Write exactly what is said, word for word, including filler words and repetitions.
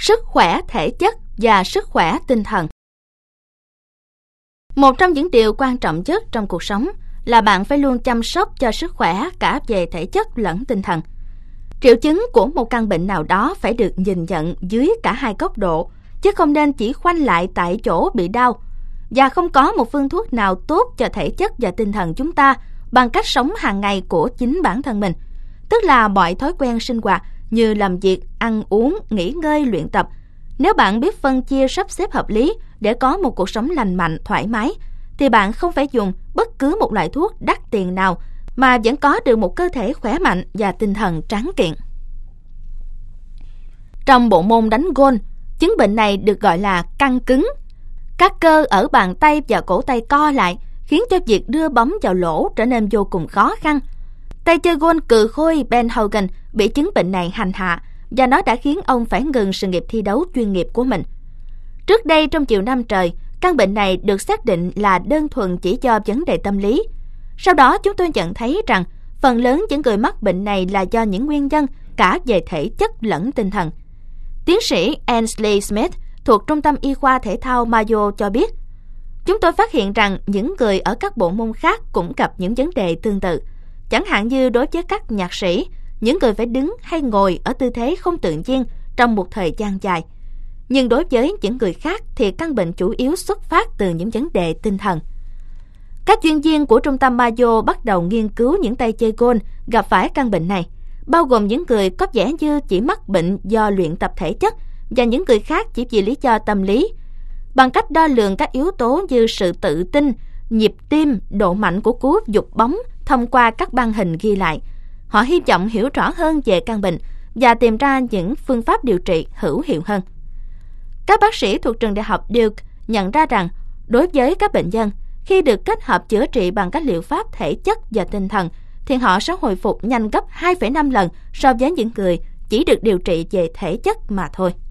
sức khỏe thể chất và sức khỏe tinh thần. Một trong những điều quan trọng nhất trong cuộc sống là bạn phải luôn chăm sóc cho sức khỏe cả về thể chất lẫn tinh thần. Triệu chứng của một căn bệnh nào đó phải được nhìn nhận dưới cả hai góc độ, chứ không nên chỉ khoanh lại tại chỗ bị đau. Và không có một phương thuốc nào tốt cho thể chất và tinh thần chúng ta bằng cách sống hàng ngày của chính bản thân mình, tức là mọi thói quen sinh hoạt như làm việc, ăn uống, nghỉ ngơi, luyện tập. Nếu bạn biết phân chia sắp xếp hợp lý để có một cuộc sống lành mạnh, thoải mái, thì bạn không phải dùng bất cứ một loại thuốc đắt tiền nào mà vẫn có được một cơ thể khỏe mạnh và tinh thần tráng kiện. Trong bộ môn đánh golf, chứng bệnh này được gọi là căng cứng. Các cơ ở bàn tay và cổ tay co lại, khiến cho việc đưa bóng vào lỗ trở nên vô cùng khó khăn. Tay chơi golf cừ khôi Ben Hogan bị chứng bệnh này hành hạ, và nó đã khiến ông phải ngừng sự nghiệp thi đấu chuyên nghiệp của mình. Trước đây trong nhiều năm trời, căn bệnh này được xác định là đơn thuần chỉ do vấn đề tâm lý. Sau đó chúng tôi nhận thấy rằng phần lớn những người mắc bệnh này là do những nguyên nhân cả về thể chất lẫn tinh thần. Tiến sĩ Ainsley Smith thuộc Trung tâm Y khoa Thể thao Mayo cho biết, chúng tôi phát hiện rằng những người ở các bộ môn khác cũng gặp những vấn đề tương tự. Chẳng hạn như đối với các nhạc sĩ, những người phải đứng hay ngồi ở tư thế không tự nhiên trong một thời gian dài. Nhưng đối với những người khác thì căn bệnh chủ yếu xuất phát từ những vấn đề tinh thần. Các chuyên viên của Trung tâm Mayo bắt đầu nghiên cứu những tay chơi golf gặp phải căn bệnh này, bao gồm những người có vẻ như chỉ mắc bệnh do luyện tập thể chất và những người khác chỉ vì lý do tâm lý. Bằng cách đo lường các yếu tố như sự tự tin, nhịp tim, độ mạnh của cú giục bóng thông qua các băng hình ghi lại, họ hy vọng hiểu rõ hơn về căn bệnh và tìm ra những phương pháp điều trị hữu hiệu hơn. Các bác sĩ thuộc trường đại học Duke nhận ra rằng đối với các bệnh nhân, khi được kết hợp chữa trị bằng các liệu pháp thể chất và tinh thần, thì họ sẽ hồi phục nhanh gấp hai phẩy năm lần so với những người chỉ được điều trị về thể chất mà thôi.